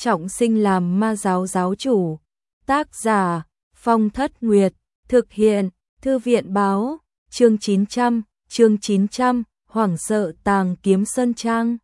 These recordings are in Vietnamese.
trọng sinh làm ma giáo giáo chủ. Tác giả Phong Thất Nguyệt. Thực hiện Thư viện báo. Chương 900, hoảng sợ tàng kiếm sơn trang.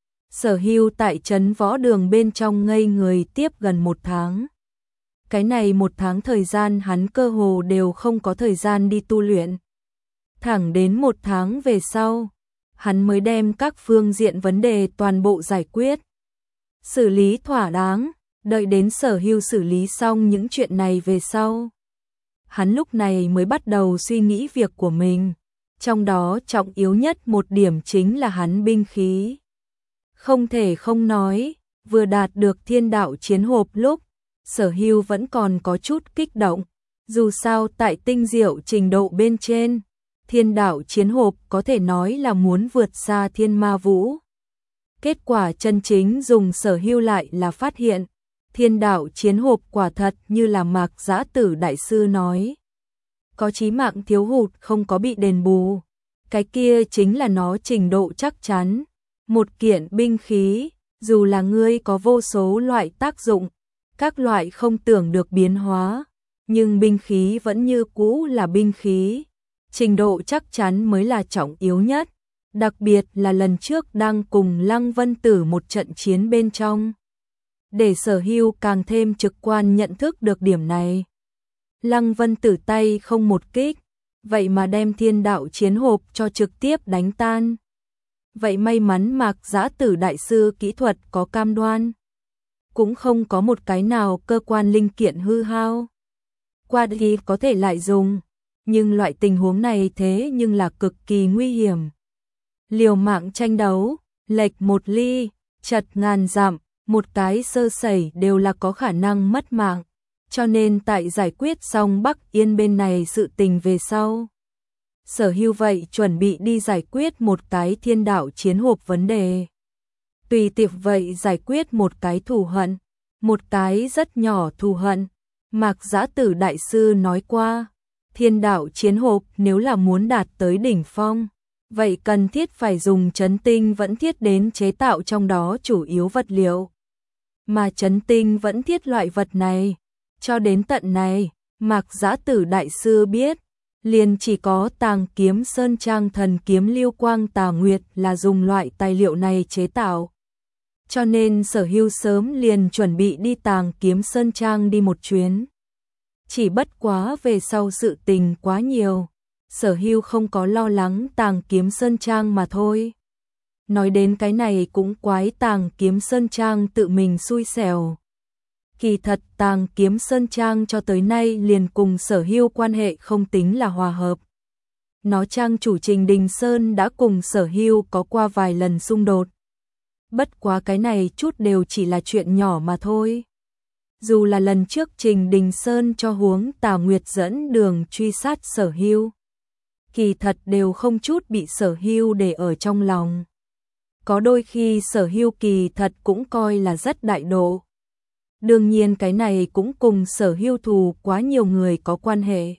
Sở Hưu tại trấn võ đường bên trong ngây người tiếp gần 1 tháng. Cái này 1 tháng thời gian hắn cơ hồ đều không có thời gian đi tu luyện. Thẳng đến 1 tháng về sau, hắn mới đem các phương diện vấn đề toàn bộ giải quyết. Xử lý thỏa đáng, đợi đến Sở Hưu xử lý xong những chuyện này về sau. Hắn lúc này mới bắt đầu suy nghĩ việc của mình, trong đó trọng yếu nhất một điểm chính là hắn binh khí. Không thể không nói, vừa đạt được thiên đạo chiến hộp lúc, Sở Hưu vẫn còn có chút kích động, dù sao tại tinh diệu trình độ bên trên, thiên đạo chiến hộp có thể nói là muốn vượt xa thiên ma vũ. Kết quả chân chính dùng Sở Hưu lại là phát hiện, thiên đạo chiến hộp quả thật như là Mạc Giã Tử đại sư nói. Có chí mạng thiếu hụt không có bị đền bù, cái kia chính là nó trình độ chắc chắn. Một kiện binh khí, dù là ngươi có vô số loại tác dụng, các loại không tưởng được biến hóa, nhưng binh khí vẫn như cũ là binh khí. Trình độ chắc chắn mới là trọng yếu nhất, đặc biệt là lần trước đang cùng Lăng Vân Tử một trận chiến bên trong. Để Sở Hưu càng thêm trực quan nhận thức được điểm này. Lăng Vân Tử tay không một kích, vậy mà đem thiên đạo chiến hộp cho trực tiếp đánh tan. Vậy may mắn Mạc Giã Tử đại sư kỹ thuật có cam đoan, cũng không có một cái nào cơ quan linh kiện hư hao. Qua thì có thể lại dùng, nhưng loại tình huống này thế nhưng là cực kỳ nguy hiểm. Liều mạng tranh đấu, lệch 1 ly, chật ngàn dặm, một cái sơ sẩy đều là có khả năng mất mạng. Cho nên tại giải quyết xong Bắc Yên bên này sự tình về sau, Sở Hưu vậy chuẩn bị đi giải quyết một cái thiên đạo chiến hộp vấn đề. Tùy tiệp vậy giải quyết một cái thù hận, một cái rất nhỏ thù hận. Mạc Giã Tử đại sư nói qua, thiên đạo chiến hộp nếu là muốn đạt tới đỉnh phong, vậy cần thiết phải dùng chấn tinh vẫn thiết đến chế tạo trong đó chủ yếu vật liệu. Mà chấn tinh vẫn thiết loại vật này, cho đến tận này, Mạc Giã Tử đại sư biết, liền chỉ có Tàng Kiếm Sơn Trang thần kiếm Lưu Quang Tà Nguyệt là dùng loại tài liệu này chế tạo. Cho nên Sở Hưu sớm liền chuẩn bị đi Tàng Kiếm Sơn Trang đi một chuyến. Chỉ bất quá về sau sự tình quá nhiều, Sở Hưu không có lo lắng Tàng Kiếm Sơn Trang mà thôi. Nói đến cái này cũng quái Tàng Kiếm Sơn Trang tự mình xui xẻo. Kỳ thật Tàng Kiếm Sơn Trang cho tới nay liền cùng Sở Hưu quan hệ không tính là hòa hợp. Nó trang chủ Trình Đình Sơn đã cùng Sở Hưu có qua vài lần xung đột. Bất quá cái này chút đều chỉ là chuyện nhỏ mà thôi. Dù là lần trước Trình Đình Sơn cho Huống Tà Nguyệt dẫn đường truy sát Sở Hưu, kỳ thật đều không chút bị Sở Hưu để ở trong lòng. Có đôi khi Sở Hưu kỳ thật cũng coi là rất đại độ. Đương nhiên cái này cũng cùng Sở Hưu thù quá nhiều người có quan hệ.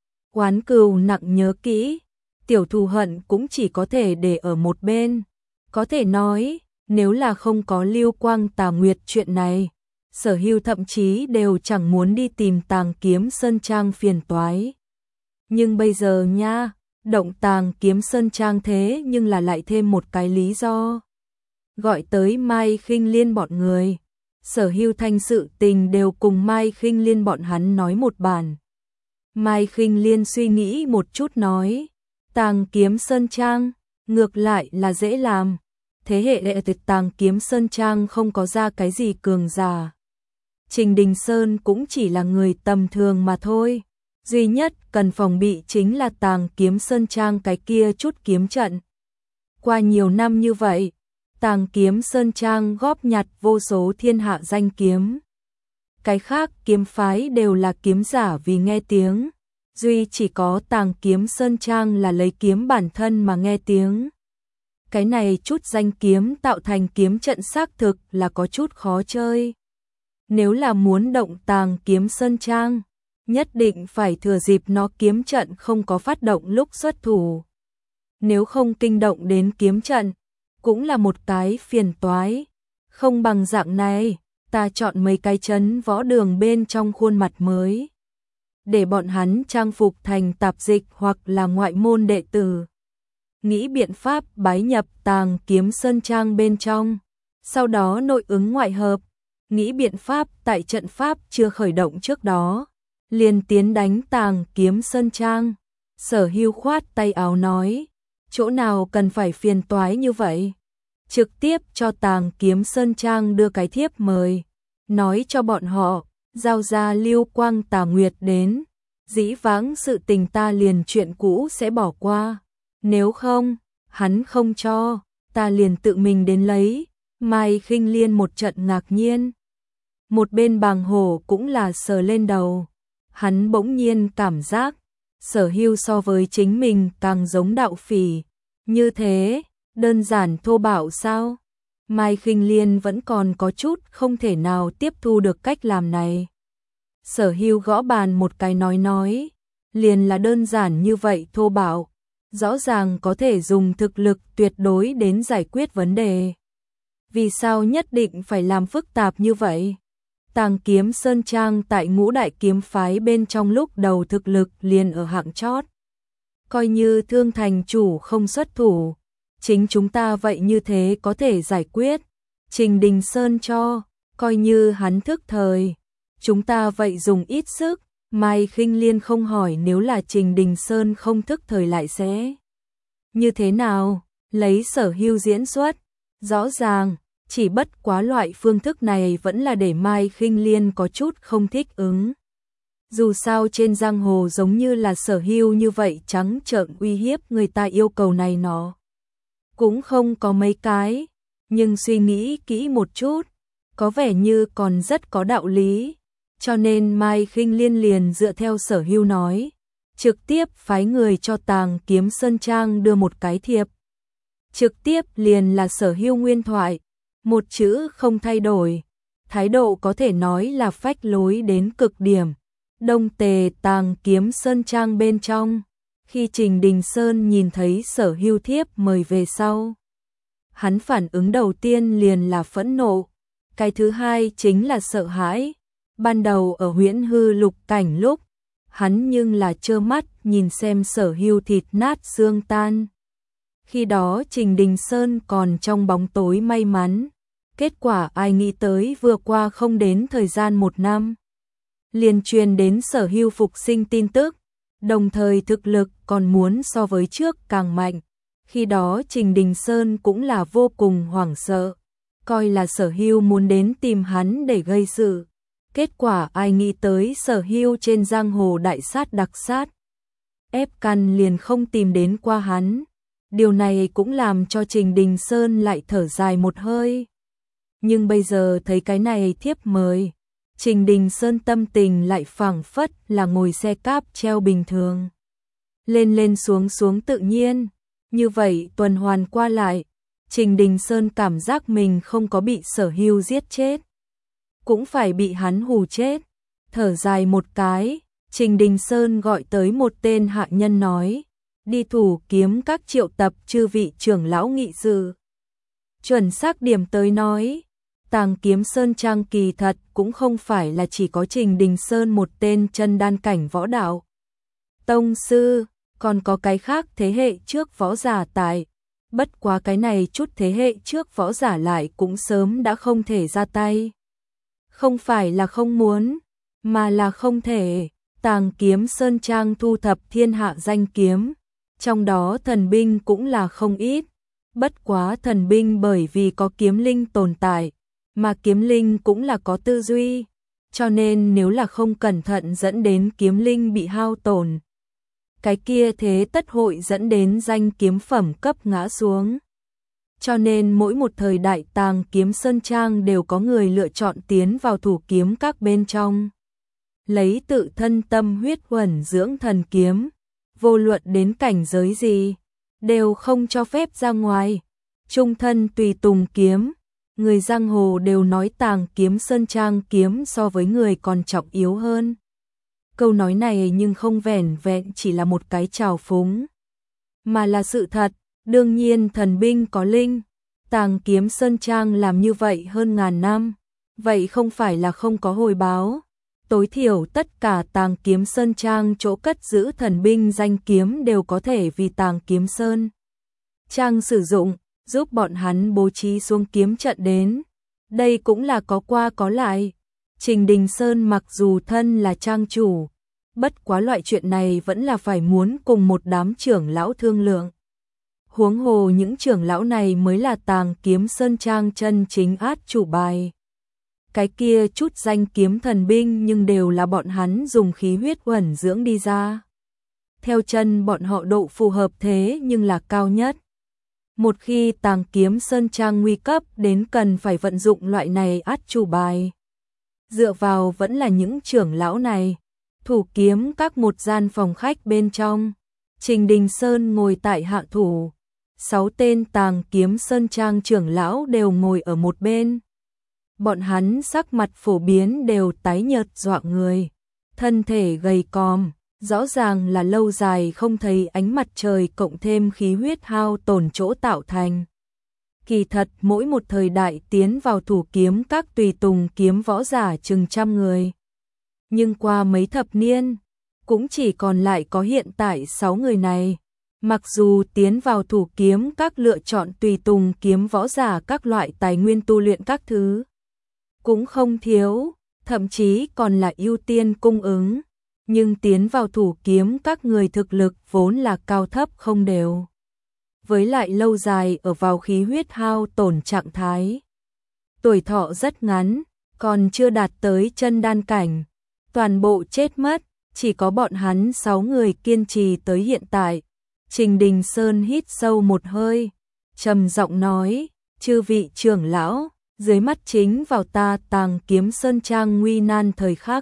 Oán cừu nặng nhớ kỹ, tiểu thù hận cũng chỉ có thể để ở một bên. Có thể nói, nếu là không có Lưu Quang Tà Nguyệt chuyện này, Sở Hưu thậm chí đều chẳng muốn đi tìm Tàng Kiếm Sơn Trang phiền toái. Nhưng bây giờ nha, động Tàng Kiếm Sơn Trang thế nhưng là lại thêm một cái lý do. Gọi tới Mai Khinh Liên bọn người. Sở Hưu thanh sự tình đều cùng Mai Khinh Liên bọn hắn nói một bản. Mai Khinh Liên suy nghĩ một chút nói, Tàng Kiếm Sơn Trang, ngược lại là dễ làm. Thế hệ đệ tử Tàng Kiếm Sơn Trang không có ra cái gì cường giả. Trình Đình Sơn cũng chỉ là người tầm thường mà thôi. Duy nhất cần phòng bị chính là Tàng Kiếm Sơn Trang cái kia chút kiếm trận. Qua nhiều năm như vậy, Tàng Kiếm Sơn Trang góp nhặt vô số thiên hạ danh kiếm. Cái khác kiếm phái đều là kiếm giả vì nghe tiếng. Duy chỉ có Tàng Kiếm Sơn Trang là lấy kiếm bản thân mà nghe tiếng. Cái này chút danh kiếm tạo thành kiếm trận xác thực là có chút khó chơi. Nếu là muốn động Tàng Kiếm Sơn Trang, nhất định phải thừa dịp nó kiếm trận không có phát động lúc xuất thủ. Nếu không kinh động đến kiếm trận, cũng là một cái phiền toái. Không bằng dạng này, ta chọn mấy cái trấn võ đường bên trong khuôn mặt mới, để bọn hắn trang phục thành tạp dịch hoặc là ngoại môn đệ tử. Nghĩ biện pháp bái nhập Tàng Kiếm Sơn Trang bên trong, sau đó nội ứng ngoại hợp, nghĩ biện pháp tại trận pháp chưa khởi động trước đó, liền tiến đánh Tàng Kiếm Sơn Trang. Sở Hưu khoát tay áo nói, chỗ nào cần phải phiền toái như vậy, trực tiếp cho Tàng Kiếm Sơn Trang đưa cái thiếp mời, nói cho bọn họ, giao ra Lưu Quang Tà Nguyệt đến, dĩ vãng sự tình ta liền chuyện cũ sẽ bỏ qua, nếu không, hắn không cho, ta liền tự mình đến lấy. Mai Khinh Liên một trận ngạc nhiên. Một bên Bàng Hổ cũng là sờ lên đầu, hắn bỗng nhiên cảm giác Sở Hưu so với chính mình càng giống đạo phỉ, như thế, đơn giản thô bạo sao? Mai Khinh Liên vẫn còn có chút không thể nào tiếp thu được cách làm này. Sở Hưu gõ bàn một cái nói, liền là đơn giản như vậy thô bạo, rõ ràng có thể dùng thực lực tuyệt đối đến giải quyết vấn đề. Vì sao nhất định phải làm phức tạp như vậy? Tàng Kiếm Sơn Trang tại Ngũ Đại kiếm phái bên trong lúc đầu thực lực liền ở hạng chót. Coi như Thương thành chủ không xuất thủ, chính chúng ta vậy như thế có thể giải quyết. Trình Đình Sơn cho, coi như hắn thức thời, chúng ta vậy dùng ít sức. Mai Khinh Liên không hỏi nếu là Trình Đình Sơn không thức thời lại sẽ như thế nào, lấy Sở Hưu diễn xuất. Rõ ràng, chỉ bất quá loại phương thức này vẫn là để Mai Khinh Liên có chút không thích ứng. Dù sao trên giang hồ giống như là Sở Hưu như vậy trắng trợn uy hiếp người ta yêu cầu này nó cũng không có mấy cái, nhưng suy nghĩ kỹ một chút, có vẻ như còn rất có đạo lý, cho nên Mai Khinh Liên liền dựa theo Sở Hưu nói, trực tiếp phái người cho Tàng Kiếm Sơn Trang đưa một cái thiệp. Trực tiếp liền là Sở Hưu nguyên thoại, một chữ không thay đổi, thái độ có thể nói là phách lối đến cực điểm. Đông Tề Tàng Kiếm Sơn Trang bên trong, khi Trình Đình Sơn nhìn thấy Sở Hưu thiếp mời về sau, hắn phản ứng đầu tiên liền là phẫn nộ, cái thứ hai chính là sợ hãi. Ban đầu ở Huyễn Hư Lục cảnh lúc, hắn nhưng là trơ mắt nhìn xem Sở Hưu thịt nát xương tan. Khi đó Trình Đình Sơn còn trong bóng tối may mắn, kết quả ai nghĩ tới vừa qua không đến thời gian 1 năm, liền truyền đến Sở Hưu phục sinh tin tức, đồng thời thực lực còn muốn so với trước càng mạnh. Khi đó Trình Đình Sơn cũng là vô cùng hoảng sợ, coi là Sở Hưu muốn đến tìm hắn để gây sự. Kết quả ai nghĩ tới Sở Hưu trên giang hồ đại sát đặc sát, ép căn liền không tìm đến qua hắn. Điều này cũng làm cho Trình Đình Sơn lại thở dài một hơi. Nhưng bây giờ thấy cái này thiếp mời, Trình Đình Sơn tâm tình lại phảng phất là ngồi xe cáp treo bình thường. Lên lên xuống xuống tự nhiên, như vậy tuần hoàn qua lại, Trình Đình Sơn cảm giác mình không có bị Sở Hưu giết chết, cũng phải bị hắn hù chết. Thở dài một cái, Trình Đình Sơn gọi tới một tên hạ nhân nói, đi Thủ Kiếm các triệu tập chư vị trưởng lão nghị sự. Chuẩn xác điểm tới nói, Tàng Kiếm Sơn Trang kỳ thật cũng không phải là chỉ có Trình Đình Sơn một tên chân đan cảnh võ đạo tông sư, còn có cái khác thế hệ trước võ giả tại. Bất quá cái này chút thế hệ trước võ giả lại cũng sớm đã không thể ra tay. Không phải là không muốn, mà là không thể. Tàng Kiếm Sơn Trang thu thập thiên hạ danh kiếm, trong đó thần binh cũng là không ít. Bất quá thần binh bởi vì có kiếm linh tồn tại, mà kiếm linh cũng là có tư duy, cho nên nếu là không cẩn thận dẫn đến kiếm linh bị hao tổn, cái kia thế tất hội dẫn đến danh kiếm phẩm cấp ngã xuống. Cho nên mỗi một thời đại Tàng Kiếm Sơn Trang đều có người lựa chọn tiến vào Thủ Kiếm các bên trong, lấy tự thân tâm huyết uẩn dưỡng thần kiếm, vô luận đến cảnh giới gì, đều không cho phép ra ngoài, trung thân tùy tùng kiếm. Người giang hồ đều nói Tàng Kiếm Sơn Trang kiếm so với người còn trọng yếu hơn. Câu nói này nhưng không vẻn vẹn chỉ là một cái trào phúng, mà là sự thật. Đương nhiên thần binh có linh, Tàng Kiếm Sơn Trang làm như vậy hơn ngàn năm, vậy không phải là không có hồi báo. Tối thiểu tất cả Tàng Kiếm Sơn Trang chỗ cất giữ thần binh danh kiếm đều có thể vì Tàng Kiếm Sơn Trang sử dụng, giúp bọn hắn bố trí xuống kiếm trận đến. Đây cũng là có qua có lại. Trình Đình Sơn mặc dù thân là trang chủ, bất quá loại chuyện này vẫn là phải muốn cùng một đám trưởng lão thương lượng. Huống hồ những trưởng lão này mới là Tàng Kiếm Sơn Trang chân chính át chủ bài. Cái kia chút danh kiếm thần binh nhưng đều là bọn hắn dùng khí huyết uẩn dưỡng đi ra. Theo chân bọn họ độ phù hợp thế nhưng là cao nhất. Một khi Tàng Kiếm Sơn Trang nguy cấp đến cần phải vận dụng loại này át chủ bài. Dựa vào vẫn là những trưởng lão này. Thủ kiếm các một gian phòng khách bên trong. Trình Đình Sơn ngồi tại hạ thủ. 6 tên Tàng Kiếm Sơn Trang trưởng lão đều ngồi ở một bên. Bọn hắn sắc mặt phổ biến đều tái nhợt dọa người. Thân thể gầy còm, rõ ràng là lâu dài không thấy ánh mặt trời cộng thêm khí huyết hao tổn chỗ tạo thành. Kỳ thật mỗi một thời đại tiến vào thủ kiếm các tùy tùng kiếm võ giả chừng trăm người. Nhưng qua mấy thập niên, cũng chỉ còn lại có hiện tại 6 người này. Mặc dù tiến vào thủ kiếm các lựa chọn tùy tùng kiếm võ giả các loại tài nguyên tu luyện các thứ, cũng không thiếu, thậm chí còn là ưu tiên cung ứng. Nhưng tiến vào thủ kiếm các người thực lực vốn là cao thấp không đều. Với lại lâu dài ở vào khí huyết hao tổn trạng thái. Tuổi thọ rất ngắn, còn chưa đạt tới chân đan cảnh. Toàn bộ chết mất, chỉ có bọn hắn 6 người kiên trì tới hiện tại. Trình Đình Sơn hít sâu một hơi, trầm giọng nói, chư vị trưởng lão, dưới mắt chính vào ta Tàng Kiếm Sơn Trang nguy nan thời khắc.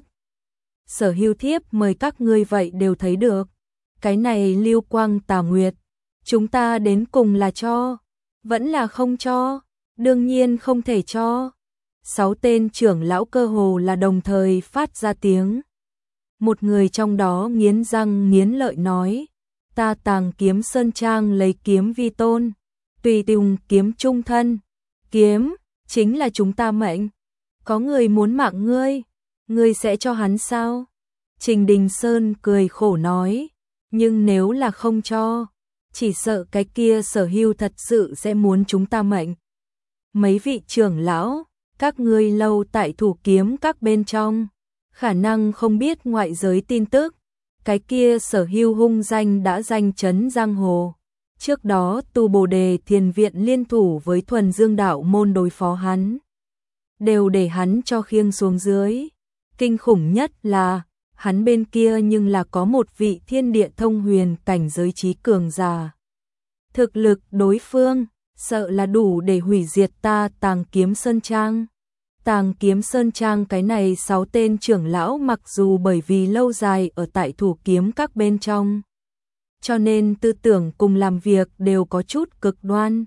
Sở Hưu thiếp mời các ngươi vậy đều thấy được. Cái này Lưu Quang Tà Nguyệt, chúng ta đến cùng là cho, vẫn là không cho, đương nhiên không thể cho. 6 tên trưởng lão cơ hồ là đồng thời phát ra tiếng. Một người trong đó nghiến răng nghiến lợi nói, ta Tàng Kiếm Sơn Trang lấy kiếm vi tôn, tùy tùng kiếm trung thân, kiếm chính là chúng ta mệnh. Có người muốn mạng ngươi sẽ cho hắn sao? Trình Đình Sơn cười khổ nói, nhưng nếu là không cho, chỉ sợ cái kia Sở Hưu thật sự sẽ muốn chúng ta mệnh. Mấy vị trưởng lão, các ngươi lâu tại thủ kiếm các bên trong, khả năng không biết ngoại giới tin tức, cái kia Sở Hưu hung danh đã danh chấn giang hồ. Trước đó Tu Bồ Đề Thiền Viện liên thủ với Thuần Dương Đạo môn đối phó hắn, đều để hắn cho khiêng xuống dưới. Kinh khủng nhất là, hắn bên kia nhưng là có một vị thiên địa thông huyền cảnh giới trí cường giả. Thực lực đối phương, sợ là đủ để hủy diệt ta Tàng Kiếm Sơn Trang. Tàng Kiếm Sơn Trang cái này 6 tên trưởng lão mặc dù bởi vì lâu dài ở tại thủ kiếm các bên trong, cho nên tư tưởng cùng làm việc đều có chút cực đoan.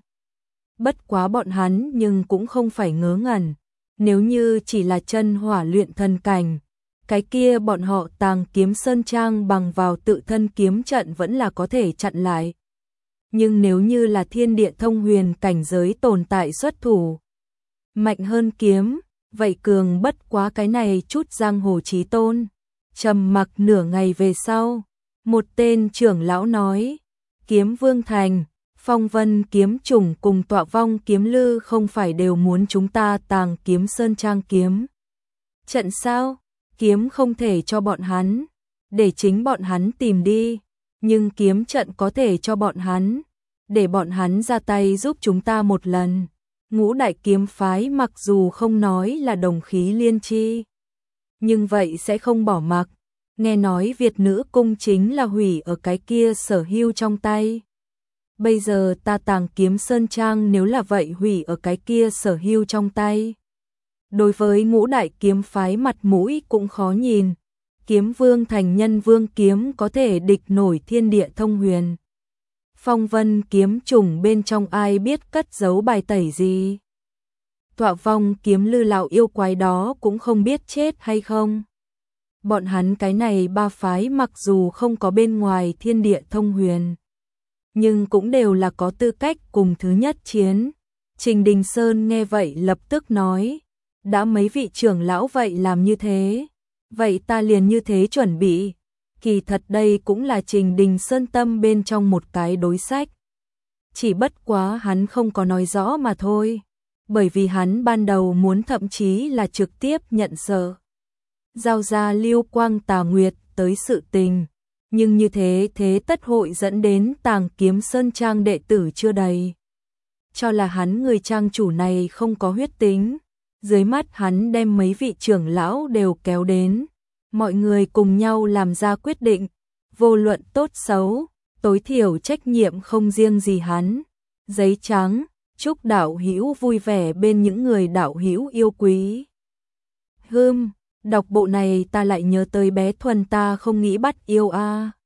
Bất quá bọn hắn nhưng cũng không phải ngớ ngẩn. Nếu như chỉ là chân hỏa luyện thần cảnh, cái kia bọn họ Tàng Kiếm Sơn Trang bằng vào tự thân kiếm trận vẫn là có thể chặn lại. Nhưng nếu như là thiên địa thông huyền cảnh giới tồn tại xuất thủ, mạnh hơn kiếm, vậy cường bất quá cái này chút giang hồ chí tôn. Trầm mặc nửa ngày về sau, một tên trưởng lão nói, Kiếm Vương Thành, Phong Vân Kiếm Chủng cùng Tọa Vong Kiếm Lư không phải đều muốn chúng ta Tàng Kiếm Sơn Trang kiếm trận sao? Kiếm không thể cho bọn hắn, để chính bọn hắn tìm đi, nhưng kiếm trận có thể cho bọn hắn, để bọn hắn ra tay giúp chúng ta một lần. Ngũ đại kiếm phái mặc dù không nói là đồng khí liên chi, nhưng vậy sẽ không bỏ mặc. Nghe nói Việt Nữ Cung chính là hủy ở cái kia Sở Hưu trong tay. Bây giờ ta Tàng Kiếm Sơn Trang nếu là vậy hủy ở cái kia Sở Hưu trong tay, đối với ngũ đại kiếm phái mặt mũi cũng khó nhìn. Kiếm Vương Thành Nhân Vương kiếm có thể địch nổi thiên địa thông huyền. Phong Vân Kiếm Chủng bên trong ai biết cất giấu bài tẩy gì. Tọa Vong Kiếm Lư lão yêu quái đó cũng không biết chết hay không. Bọn hắn cái này ba phái mặc dù không có bên ngoài thiên địa thông huyền, nhưng cũng đều là có tư cách cùng thứ nhất chiến. Trình Đình Sơn nghe vậy lập tức nói, đã mấy vị trưởng lão vậy làm như thế, vậy ta liền như thế chuẩn bị. Kỳ thật đây cũng là Trình Đình Sơn tâm bên trong một cái đối sách. Chỉ bất quá hắn không có nói rõ mà thôi, bởi vì hắn ban đầu muốn thậm chí là trực tiếp nhận sợ giao ra Lưu Quang Tà Nguyệt tới sự tình, nhưng như thế tất hội dẫn đến Tàng Kiếm Sơn trang đệ tử chưa đầy. Cho là hắn người trang chủ này không có huyết tính, dưới mắt hắn đem mấy vị trưởng lão đều kéo đến, mọi người cùng nhau làm ra quyết định, vô luận tốt xấu, tối thiểu trách nhiệm không riêng gì hắn. Giấy trắng, chúc đạo hữu vui vẻ bên những người đạo hữu yêu quý. Đọc bộ này ta lại nhớ tới bé Thuần ta không nghĩ bắt yêu a.